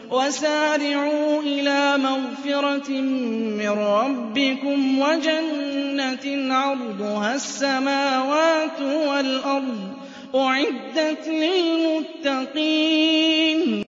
وَسَارِعُوا إِلَىٰ مَغْفِرَةٍ مِّن رَّبِّكُمْ وَجَنَّةٍ عَرْضُهَا السَّمَاوَاتُ وَالْأَرْضُ أُعِدَّتْ لِلْمُتَّقِينَ